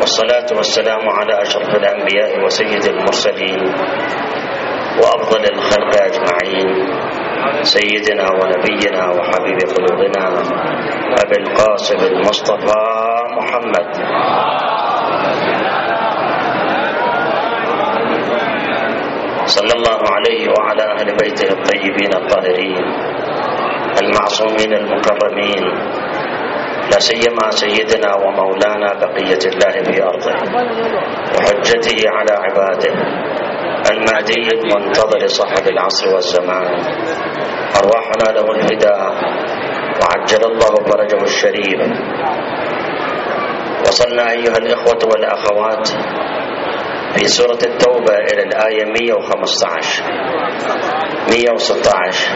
والصلاة والسلام على أشرف الأنبياء وسيد المرسلين وأفضل الخلق أجمعين، سيدنا ونبينا وحبيب قلوبنا أبي القاسم المصطفى محمد صلى الله عليه وعلى أهل بيته الطيبين الطاهرين المعصومين المكرمين، لا سيما سيدنا ومولانا بقية الله في أرضه وحجته على عباده المهدي المنتظر صاحب العصر والزمان، أرواحنا له الفداء وعجل الله فرجه الشريف. وصلنا أيها الإخوة والأخوات في سورة التوبة إلى الآية 115 116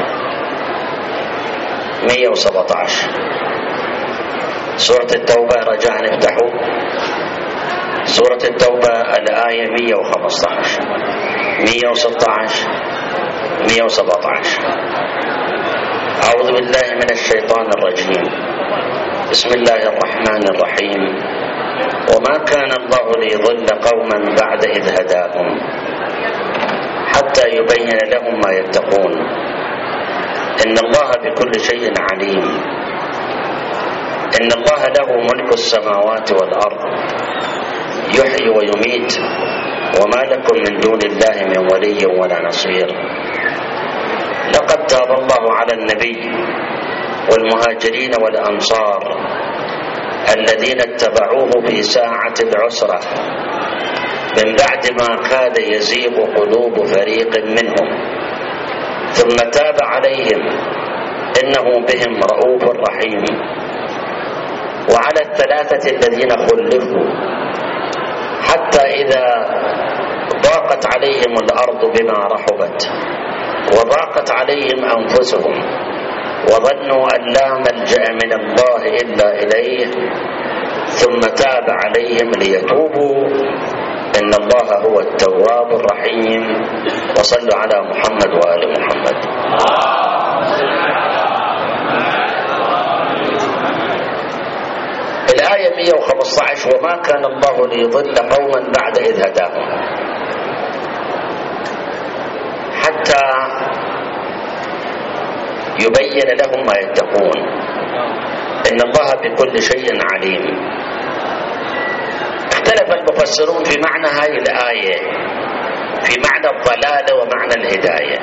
117. سورة التوبة رجاء نفتحوا سورة التوبة الآية 115 116 117. أعوذ بالله من الشيطان الرجيم. بسم الله الرحمن الرحيم. وما كان الله ليضل قوما بعد إذ هداهم حتى يبين لهم ما يتقون إن الله بكل شيء عليم. إن الله له ملك السماوات والأرض يحيي ويميت وما لكم من دون الله من ولي ولا نصير. لقد تاب الله على النبي والمهاجرين والأنصار الذين اتبعوه في ساعة العسرة من بعد ما كاد يزيغ قلوب فريق منهم ثم تاب عليهم إنه بهم رؤوف رحيم. وعلى الثلاثة الذين خلفوا حتى إذا ضاقت عليهم الأرض بما رحبت وضاقت عليهم أنفسهم وظنوا أن لا ملجأ من الله إلا إليه ثم تاب عليهم ليتوبوا إن الله هو التواب الرحيم. وصلوا على محمد وآل محمد. الآية 115. وما كان الله ليضل قوما بعد إذ هداهم حتى يبين لهم ما يتقون إن الله بكل شيء عليم. اختلف المفسرون في معنى هذه الآية، في معنى الضلال ومعنى الهداية.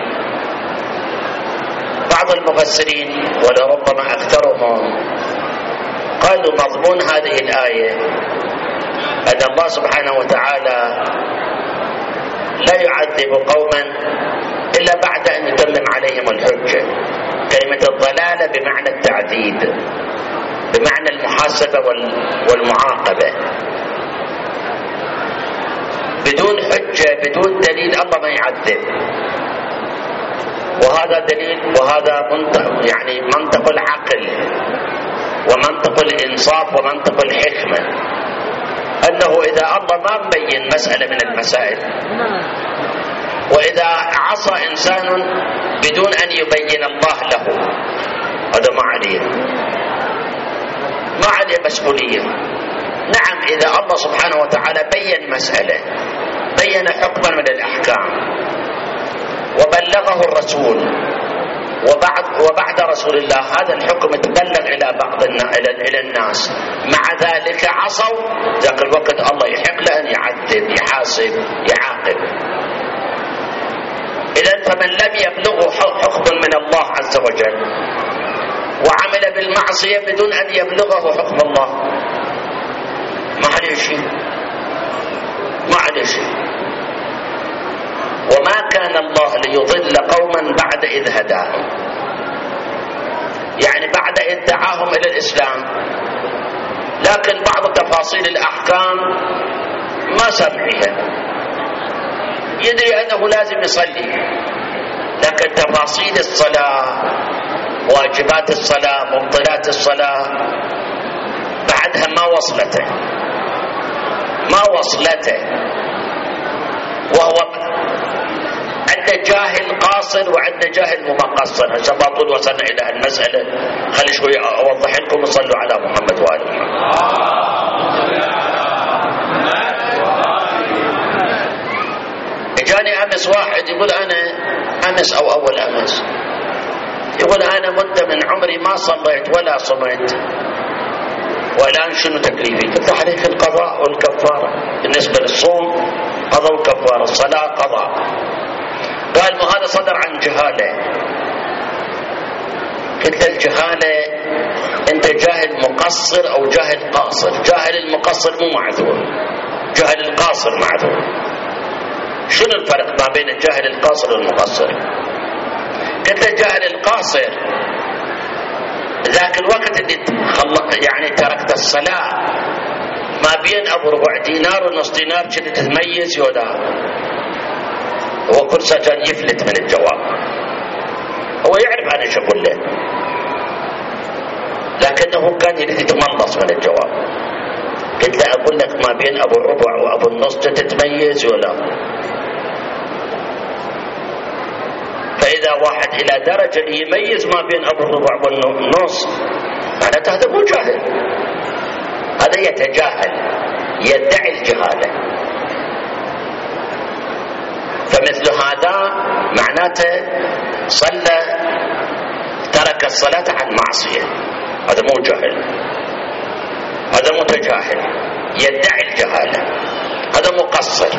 بعض المفسرين ولربما أكثرهم قالوا مضمون هذه الآية أن الله سبحانه وتعالى لا يعذب قوما إلا بعد أن يتمم عليهم الحجة. كلمة الضلالة بمعنى التعذيب، بمعنى المحاسبة والمعاقبة بدون حجة بدون دليل. الله ما يعذب، وهذا دليل وهذا منطق العقل ومنطق الإنصاف ومنطق الحكمة، أنه إذا الله ما مبين مسألة من المسائل وإذا عصى إنسان بدون أن يبين الله له هذا ما عليه مسؤولية. نعم إذا الله سبحانه وتعالى بين مسألة، بين حكما من الأحكام وبلغه الرسول وبعد رسول الله هذا الحكم تبلغ إلى الناس، مع ذلك عصوا، ذاك الوقت الله يحق له أن يعذب يحاسب يعاقب. إذن فمن لم يبلغه حكم من الله عز وجل وعمل بالمعصية بدون أن يبلغه حكم الله ما عليه شيء. وما كان الله ليضل قوما بعد إذ هداهم، يعني بعد إذ دعاهم إلى الإسلام، لكن بعض تفاصيل الأحكام ما سمعها، يدري أنه لازم يصلي، لكن تفاصيل الصلاة واجبات الصلاة مبطلات الصلاة بعدها ما وصلته، وهو عند جاهل قاصر وعند جاهل مقصر. هسه ما طول وصلنا إلى المسألة، خلي شوي أوضح لكم. صلوا على محمد وآل محمد. يقول أنا أمس أو أول أمس يقول أنا مدة من عمري ما صليت ولا صمت، والآن شنو تكليفي؟ قلت عليك القضاء والكفارة. بالنسبة للصوم قضاء وكفارة، الصلاة قضاء. قال ما هذا صدر عن جهالة. قلت الجهالة أنت جاهل مقصر أو جاهل قاصر. جاهل المقصر مو معذور، جاهل القاصر معذور. شنو الفرق ما بين الجاهل القاصر والمقصر؟ قلت الجاهل القاصر ذاك الوقت اللي يعني تركت الصلاة ما بين أبو ربع دينار ونص دينار كنت تتميز يودا، هو كل سجن يفلت من الجواب، هو يعرف أنا شو أقول له، لكنه كان يريد يتملص من الجواب. قلت له أقول لك ما بين أبو الربع وأبو النص تتميز ولا؟ فإذا واحد إلى درجة يميز ما بين أبو الربع والنص معناته هذا مو جاهل، هذا يتجاهل، يدعي الجهالة. فمثل هذا معناته صلى ترك الصلاة عن معصية، هذا مو جاهل، هذا متجاهل يدعي الجهالة، هذا مقصر.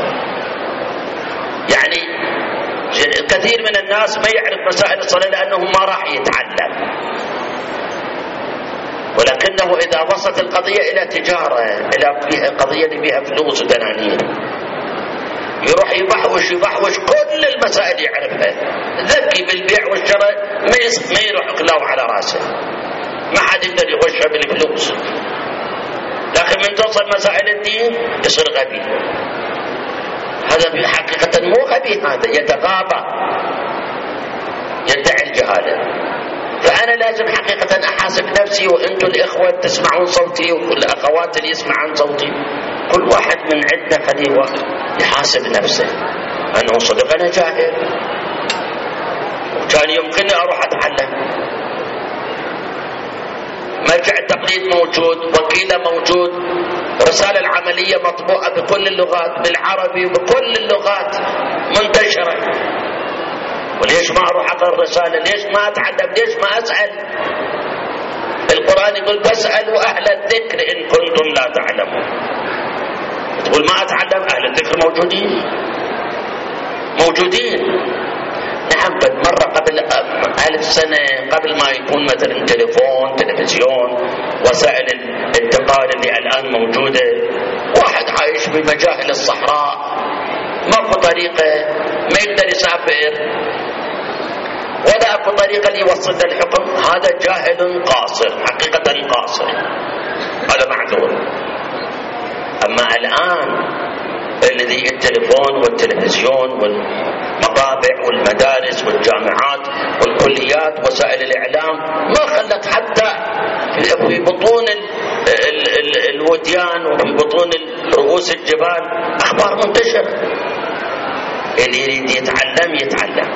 يعني كثير من الناس ما يعرف مسائل الصلاة لأنه ما راح يتعلم، ولكنه إذا وصلت القضية إلى تجارة، إلى فيها قضية اللي فيها فلوس ودنانير، يروح يبحوش كل المسائل يعرفها، ذكي بالبيع والشراء، ما يروح يقلعه على راسه، ما حد يقدر يغشها بالفلوس. لكن من توصل مسائل الدين يصير غبي. هذا حقيقة مو غبي، هذا يتغابى، يدعي الجهالة. فأنا لازم حقيقة أحاسب نفسي، وأنتم الإخوة تسمعون صوتي والأخوات اللي يسمعون صوتي، كل واحد من عندنا خليه يحاسب نفسه أنه صدق أنا جاهل وكان يمكنني أروح أتعلم. مرجع التقليد موجود، وكيلة موجود، رسالة العملية مطبوعة بكل اللغات، بالعربي وبكل اللغات منتشرة. وليش ما أروح أقرأ الرسالة؟ ليش ما أتعلم؟ ليش ما أسأل؟ القرآن يقول فاسألوا أهل الذكر إن كنتم لا تعلمون. تقول ما أتعلم؟ أهل الذكر موجودين. نعم، قد مر قبل 1000 سنة، قبل ما يكون مثلا تليفون، تلفزيون، وسائل الانتقال اللي الآن موجودة. واحد عايش بمجاهل الصحراء، ما في طريقة، ما يقدر يسافر، ولا أكو طريقة اللي يوصل للحكم، هذا جاهل قاصر، حقيقة قاصر، هذا معذور. أما الآن الذي التليفون والتلفزيون والمطابع والمدارس والجامعات والكليات وسائل الإعلام ما خلت حتى في بطون الوديان وفي بطون رؤوس الجبال أخبار منتشرة. اللي يريد يتعلم.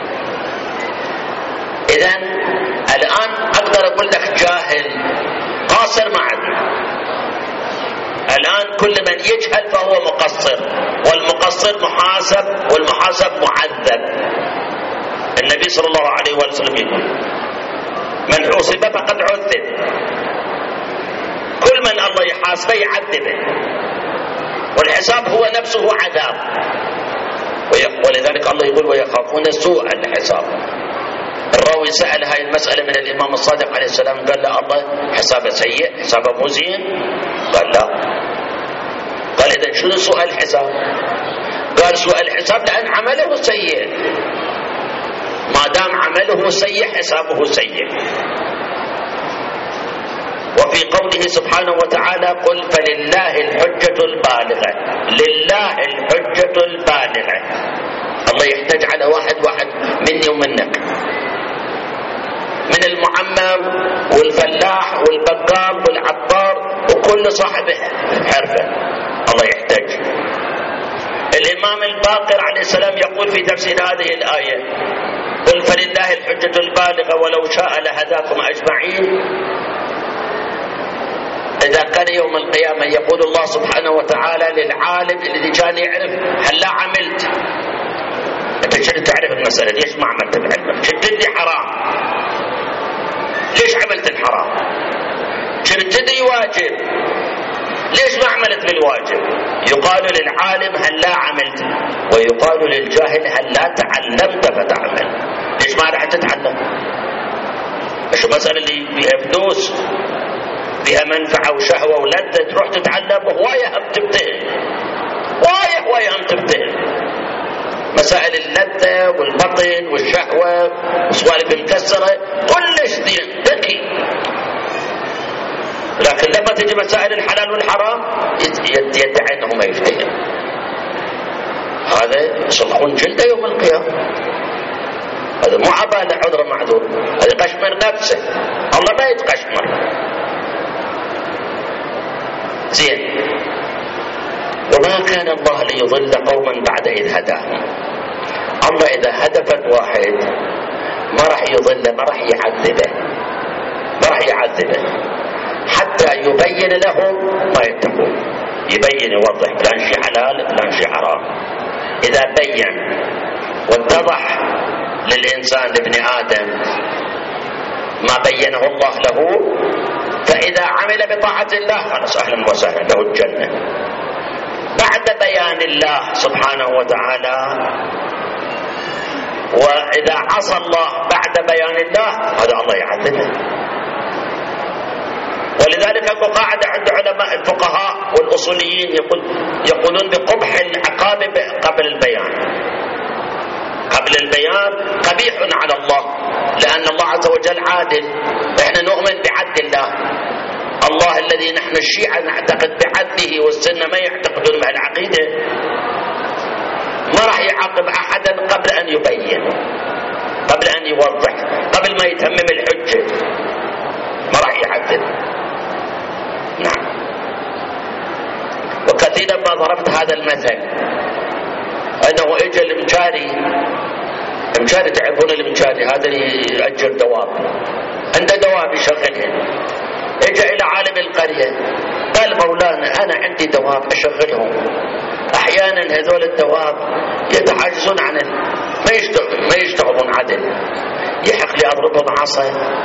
إذن الآن أقدر أقول لك جاهل قاصر ما عندنا. الآن كل من يجهل فهو مقصر، والمقصر محاسب، والمحاسب معذب. النبي صلى الله عليه وسلم يقول من حوسب فقد عذب. كل من الله يحاسبه يعذبه، والحساب هو نفسه عذاب. ولذلك الله يقول ويخافون سوء الحساب. الراوي سأل هاي المسألة من الإمام الصادق عليه السلام، قال له الله حسابه سيء، حسابه مو زين؟ قال لا. قال إذا شنو سوء الحساب؟ قال سوء الحساب لأن عمله سيء، ما دام عمله سيء حسابه سيء. وفي قوله سبحانه وتعالى قل فلله الحجة البالغة، لله الحجة البالغة. الله يحتاج على واحد مني ومنك، من المعمر والفلاح والبقال والعطار وكل صاحب حرفة، الله يحتاج. الإمام الباقر عليه السلام يقول في تفسير هذه الآية قل فلله الحجة البالغة ولو شاء لهداكم أجمعين. إذا كان يوم القيامة يقول الله سبحانه وتعالى للعالم الذي كان يعرف هل لا عملت؟ أنت عشان تعرف المسألة ليش ما عملت بعلمك. تدري حرام، ليش عملت الحرام؟ تدري واجب، ليش ما عملت بالواجب؟ يقال للعالم هل لا عملت، ويقال للجاهل هل لا تعلمت فتعمل. ليش ما رح تتعلم؟ مش مسألة اللي فيها فلوس فيها منفعة وشهوة ولذة تروح تتعلم وهواية هم تبتهل، هواية هم تبتهل. مسائل اللذة والبطن والشهوة وسوالف المكسرة كلش دين ذكي، لكن لما تجي مسائل الحلال والحرام يدعي انه ما يفتهم. هذا يصلحون جلده يوم القيامة. هذا مو عبالة عذر معذور، هذا قشمر نفسه. الله ما يتقشمر. زين. وما كان الله ليضل قوما بعد إذ هداهم. الله إذا هدفت واحد ما راح يضل، ما راح يعذبه حتى يبين لهم ما يتقون. يبين يوضح فلان شيء حلال فلان شيء حرام. إذا بين واتضح للإنسان لابن آدم ما بينه الله له، فإذا عمل بطاعة الله خلاص أهلا وسهلا له الجنة. بعد بيان الله سبحانه وتعالى، وإذا عصى الله بعد بيان الله هذا الله يعذبه. ولذلك اكو قاعدة عند علماء الفقهاء والأصوليين يقولون بقبح العقاب قبل البيان. قبل البيان قبيح على الله، لأن الله عز وجل عادل. احنا نؤمن بعدل الله. الله الذي نحن الشيعة نعتقد بعدله والسنة ما يعتقدون بهالعقيدة. ما راح يعاقب أحدا قبل أن يبين، قبل أن يوضح، قبل ما يتمم الحجة ما راح يعدل. نعم. وكثيرا ما ضربت هذا المثل، أنه إجا المجاري تعرفون المجاري هذا اللي يأجر دواب، عنده دواب يشغلها. اجا الى عالم القرية قال مولانا انا عندي دواب اشغلهم، احيانا هذول الدواب يتعاجزون عن ما يشتغلون عدل، يحق لي اضربهم عصا.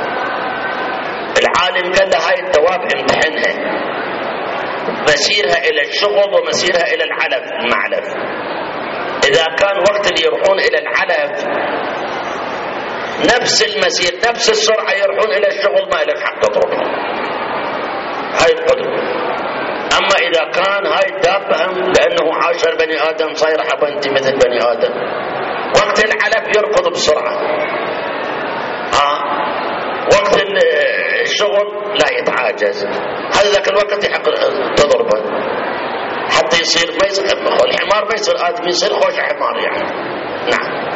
العالم قال له هاي الدواب امتحنها، مسيرها الى الشغل ومسيرها الى العلف المعلف. اذا كان وقت اللي يروحون الى العلف نفس المسير نفس السرعة يروحون الى الشغل ما لك حق تضربهم، هاي القدرة. اما اذا كان هاي الدابة لانه عاشر بني ادم صاير حبنتي مثل بني ادم، وقت العلف يركض بسرعة، وقت الشغل لا يتعاجز. هذا ذاك الوقت يحق تضربه حتى يصير ما يصير الحمار ما يصير ادمي، يصير خوش حمار يعني. نعم.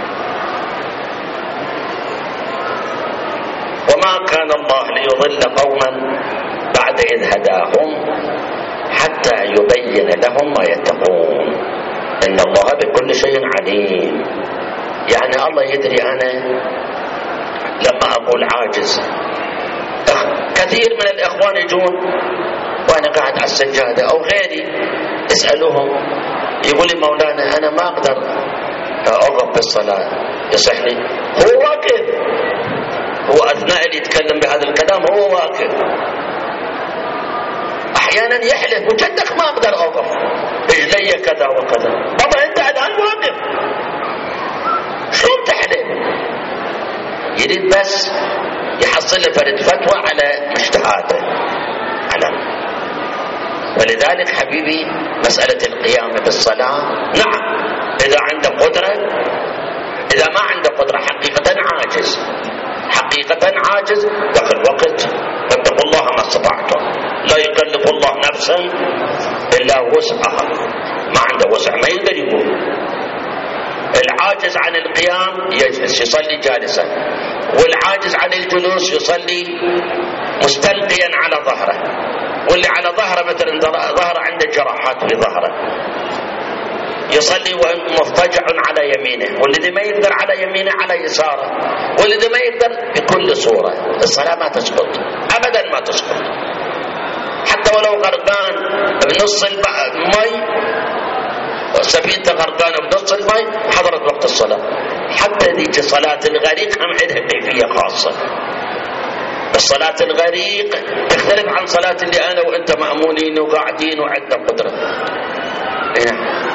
وما كان الله ليضل قوما بعد إذ هداهم حتى يبين لهم ما يتقون إن الله بكل شيء عليم. يعني الله يدري أنا لما أقول عاجز. كثير من الإخوان يجون وأنا قاعد على السجادة أو غيري يسألوهم يقول لي مولانا أنا ما أقدر أوقف بالصلاة، يصح لي؟ هو واقف، هو أثناء اللي يتكلم بهذا الكلام هو واقف. أحيانا يحلف وجدك ما أقدر أوقف، رجلي كذا وكذا. بابا أنت الآن واقف، شلون تحلف؟ يريد بس يحصل له فرد فتوى على مجتهاده على. ولذلك حبيبي مسألة القيام بالصلاة نعم إذا عنده قدرة، إذا ما عنده قدرة حقيقة عاجز ذاك الوقت فاتقوا الله ما استطعتم، لا يكلف الله نفسا إلا وسعها. ما عنده وسع ما يقدر يقول. العاجز عن القيام يجلس يصلي جالسا، والعاجز عن الجلوس يصلي مستلقيا على ظهره، واللي على ظهره مثلا ظهره عنده جراحات في ظهره يصلي ومضطجع على يمينه، والذي ما يقدر على يمينه على يساره، والذي ما يقدر بكل صورة. الصلاة ما تسقط أبدا، ما تسقط حتى ولو غرقان بنص المي سفينته غرقانه بنص الماء حضرت وقت الصلاه. حتى ذيك صلاه الغريق هم عندها كيفيه خاصه. الصلاه الغريق تختلف عن صلاه اللي انا وانت مامونين وقاعدين وعندنا قدره. نعم.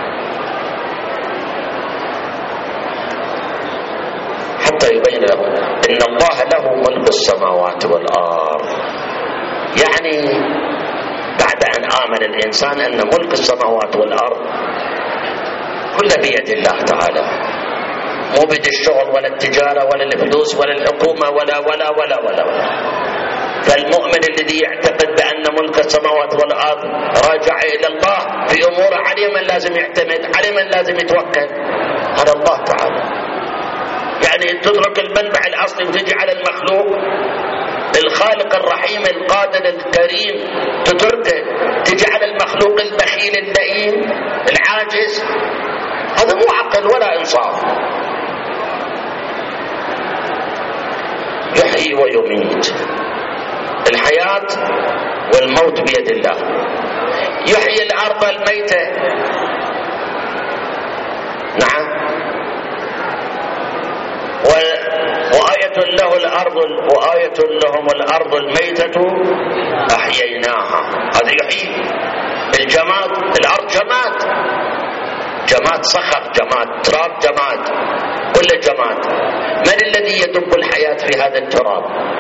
حتى يبين له ان الله له ملك السماوات والارض. يعني بعد ان امن الانسان ان ملك السماوات والارض كله بيد الله تعالى، مو بيد الشغل ولا التجاره ولا الفلوس ولا الحكومه ولا ولا ولا ولا, ولا. فالمؤمن الذي يعتقد بان ملك السماوات والارض راجع الى الله في اموره، عليه من لازم يعتمد، عليه من لازم يتوكل على الله تعالى. يعني تترك المنبع الاصلي وتجي على المخلوق الخالق الرحيم القادر الكريم، تتركه تجي على المخلوق البخيل اللئيم العاجز، هذا مو عقل ولا انصاف. يحيي ويميت، الحياة والموت بيد الله. يحيي الارض الميتة، نعم، وآية له الأرض، وآية لهم الأرض الميتة أحييناها، هذا يحيي. الجماد، الأرض جماد، جماد صخر، جماد تراب، جماد، كل جماد. من الذي يدب الحياة في هذا التراب؟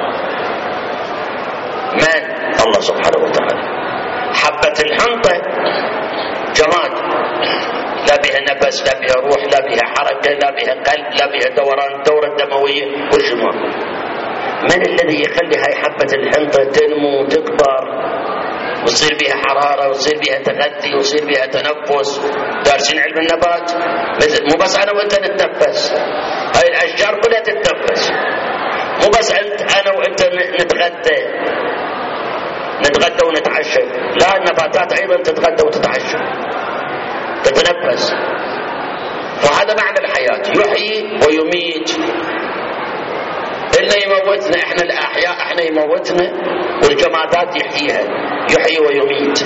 من؟ الله سبحانه وتعالى. حبة الحنطة جماد، لا بها نفس، لا بها روح، لا بها حركة، لا بها قلب، لا بها دوران الدورة الدموية، كل شيء. من الذي يخلي هاي حبة الحنطة تنمو وتكبر وتصير بها حرارة وتصير بها تغذي وتصير بها تنفس؟ دارسين علم النبات، مو بس أنا وأنت نتنفس، هاي الأشجار كلها تتنفس، مو بس أنا وأنت نتغدى ونتعشى، لا، النباتات أيضا تتغدى وتتعشى، تتنفس. فهذا معنى الحياة، يحيي ويميت. إلا يموتنا إحنا الأحياء، إحنا يموتنا، والجمادات يحييها، يحيي ويميت.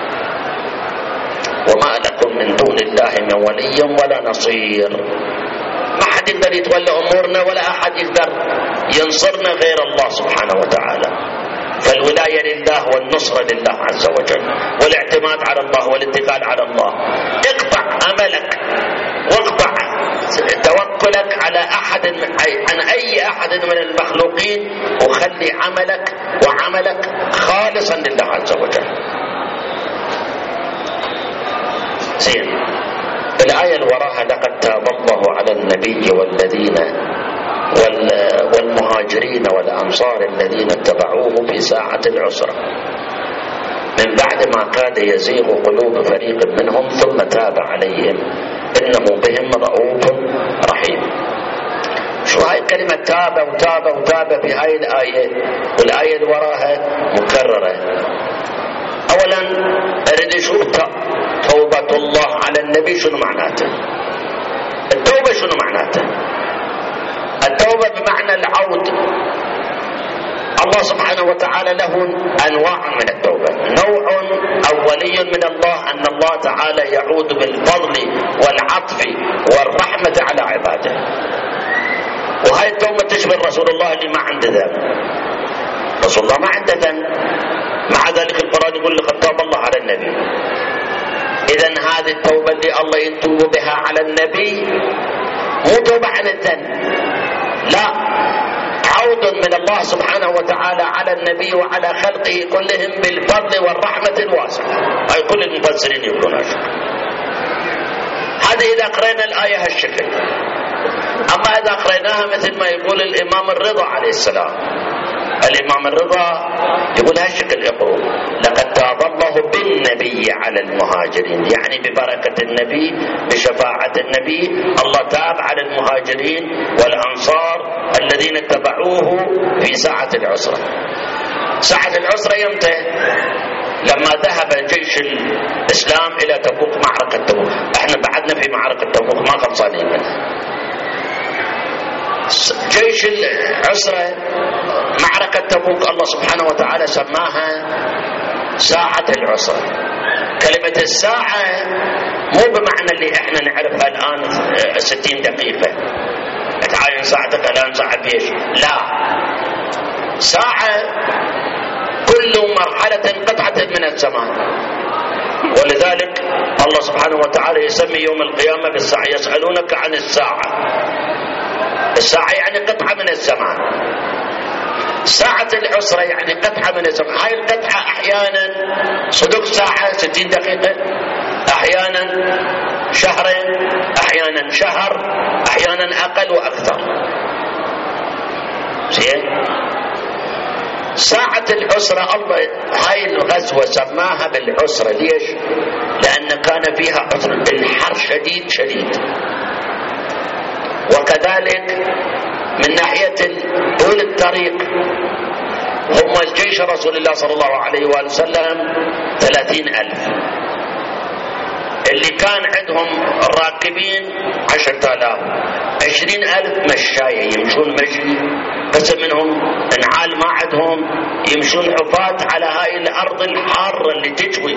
وما لكم من دون الله من ولي ولا نصير. ما حد يقدر يتولى أمورنا ولا أحد يقدر ينصرنا غير الله سبحانه وتعالى. فالولاية لله والنصرة لله عز وجل، والاعتماد على الله والاتكال على الله. اقطع أملك واقطع توكلك على أحد عن أي أحد من المخلوقين، وخلي عملك وعملك خالصا لله عز وجل. زين. الآية اللي وراها لقد تاب الله على النبي والذين والمهاجرين والأنصار الذين اتبعوه في ساعة العسرة من بعد ما كاد يزيغ قلوب فريق منهم ثم تاب عليهم إنه بهم رؤوف رحيم. شو هاي كلمة تاب وتاب وتاب في هاي الآية والآية اللي وراها مكررة؟ أولا أريد أشوف توبة الله على النبي شنو معناته. التوبة شنو معناته؟ التوبة بمعنى العود. الله سبحانه وتعالى له أنواع من التوبة. نوع أولي من الله أن الله تعالى يعود بالفضل والعطف والرحمة على عباده، وهي التوبة تشبه رسول الله اللي ما عنده ذنب. رسول الله ما عنده ذنب، مع ذلك القرآن يقول لقد تاب الله على النبي. إذن هذه التوبة اللي الله يتوب بها على النبي مو توبة عن الذنب، لا، عود من الله سبحانه وتعالى على النبي وعلى خلقه كلهم بالفضل والرحمة الواسعة. هاي كل المفسرين يقولون هذا إذا قرأنا الآية هالشكل. أما إذا قرأناها مثل ما يقول الإمام الرضا عليه السلام، الإمام الرضا يقول هالشكل، يقول لقد تاب الله بالنبي على المهاجرين، يعني ببركة النبي بشفاعة النبي الله تاب على المهاجرين والأنصار الذين اتبعوه في ساعة العسرة. ساعة العسرة يمتى؟ لما ذهب جيش الإسلام إلى تبوك، معركة تبوك. احنا بعدنا في معركة تبوك ما خلصانين منها. جيش العسرة معركة تبوك الله سبحانه وتعالى سماها ساعة العسرة. كلمة الساعة مو بمعنى اللي احنا نعرفها الآن 60 دقيقة تعاين ساعتك الآن ساعة بيش، لا، ساعة كل مرحلة قطعة من الزمان. ولذلك الله سبحانه وتعالى يسمي يوم القيامة بالساعة. يسألونك عن الساعة، الساعة يعني قطعة من الزمان. ساعة العسرة يعني قطعة من الزمان. هاي القطعة أحيانا صدق ساعة 60 دقيقة، أحيانا شهرين، أحيانا شهر، أحيانا أقل وأكثر. زين. ساعة العسرة الله هاي الغزوة سماها بالعسرة. ليش؟ لأن كان فيها عسر، الحر شديد شديد. وكذلك من ناحية طول الطريق هم الجيش رسول الله صلى الله عليه وآله وسلم 30,000، اللي كان عندهم الراكبين 10,000، 20,000 مشاية يمشون مشي، بس منهم انعال ما عندهم، يمشون عفاة على هاي الأرض الحارة اللي تجوي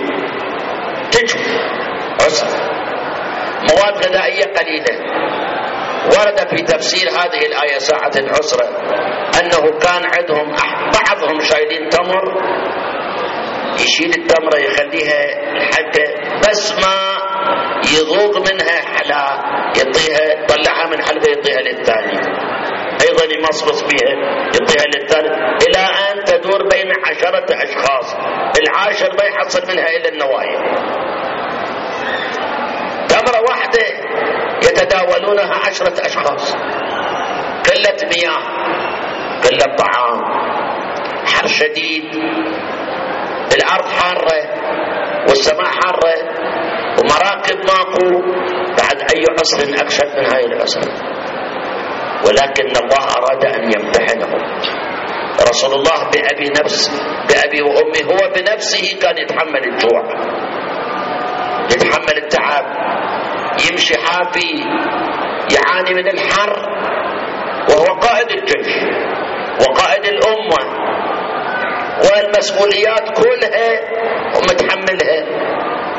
عسر. مواد غذائية قليلة. ورد في تفسير هذه الآية ساعة العسرة أنه كان عندهم بعضهم شايلين تمر، يشيل التمرة يخليها حتى بس ما يذوق منها حلا يعطيها، يطلعها من حلقة يعطيها للثاني، أيضا يمصمص بها يعطيها للثالث، إلى أن تدور بين 10 أشخاص، العاشر ما يحصل منها إلا النوايا. تمرة واحدة يتداولونها 10 أشخاص، قلة مياه، قلة طعام، حر شديد، الأرض حارة والسماء حارة ومراكب ماكو، بعد أي عسر أكشف من هاي العسر. ولكن الله أراد أن يمتحنهم. رسول الله بأبي وأمي هو بنفسه كان يتحمل الجوع، يتحمل التعب، يمشي حافي، يعاني من الحر، وهو قائد الجيش وقائد الأمة، والمسؤوليات كلها ومتحملها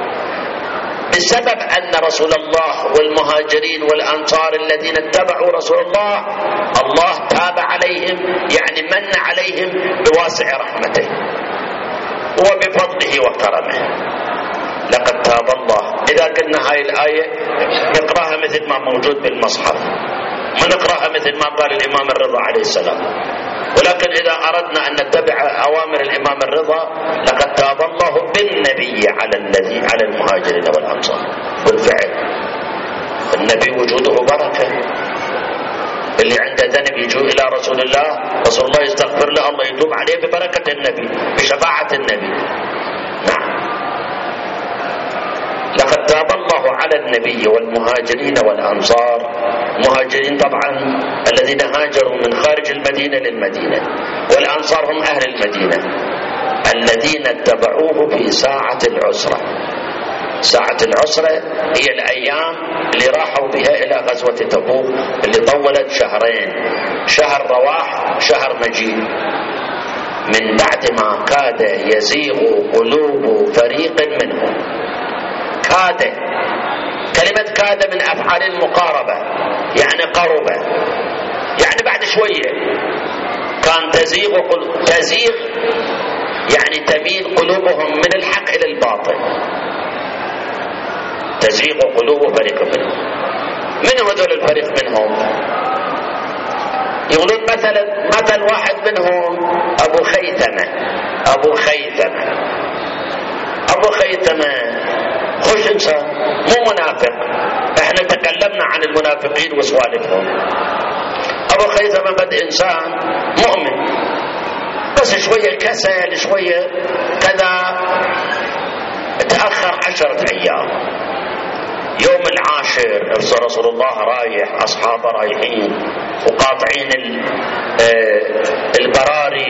بسبب أن رسول الله والمهاجرين والأنصار الذين اتبعوا رسول الله، الله تاب عليهم، يعني من عليهم بواسع رحمته وبفضله وكرمه. لقد تاب الله. إذا قلنا هاي الآية نقرأها مثل ما موجود بالمصحف، ما نقرأها مثل ما قال الإمام الرضا عليه السلام. ولكن إذا أردنا أن نتبع أوامر الإمام الرضا، لقد تاب الله بالنبي على المهاجرين والأنصار. بالفعل النبي وجوده بركة، اللي عنده ذنب يجوا إلى رسول الله، رسول الله يستغفر له، الله يتوب عليه ببركة النبي، بشفاعة النبي. نعم. لقد تاب الله على النبي والمهاجرين والأنصار. المهاجرين طبعا الذين هاجروا من خارج المدينة للمدينة، والأنصار هم أهل المدينة الذين اتبعوه في ساعة العسرة. ساعة العسرة هي الأيام اللي راحوا بها إلى غزوة تبوك، اللي طولت شهرين، شهر رواح شهر مجيء، من بعد ما كاد يزيغ قلوب فريق منهم. كاد، كلمة كاد من أفعال المقاربة، يعني قرب، يعني بعد شوية. كان تزيغ يعني تميل قلوبهم من الحق إلى الباطل. تزيغ قلوب فريق منهم. من هذول الفريق منهم؟ يقولون مثل واحد منهم أبو خيثمة خوش إنسان، مو منافق. احنا تكلمنا عن المنافقين وسوالفهم. أبو خيثمة بد إنسان مؤمن، بس شوية كسل، شوية كذا، تأخر 10 أيام. يوم العاشر ارسل رسول الله رايح، أصحابه رايحين وقاطعين البراري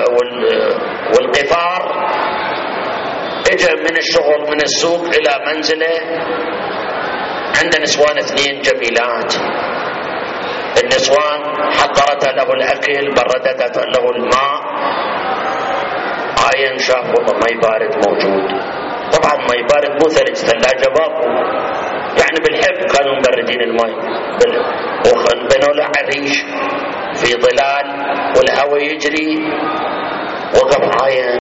والقفار. اجا من الشغل من السوق الى منزله، عند نسوان 2 جميلات. النسوان حضرت له الاكل، بردت له الماء. عاين شاف والله ماء بارد موجود، طبعا ما يبارد مو ثلج، ثلاجة باكو، يعني بالحب كانوا مبردين الماء، بنوا له عريش في ظلال والهواء يجري، وقف عاين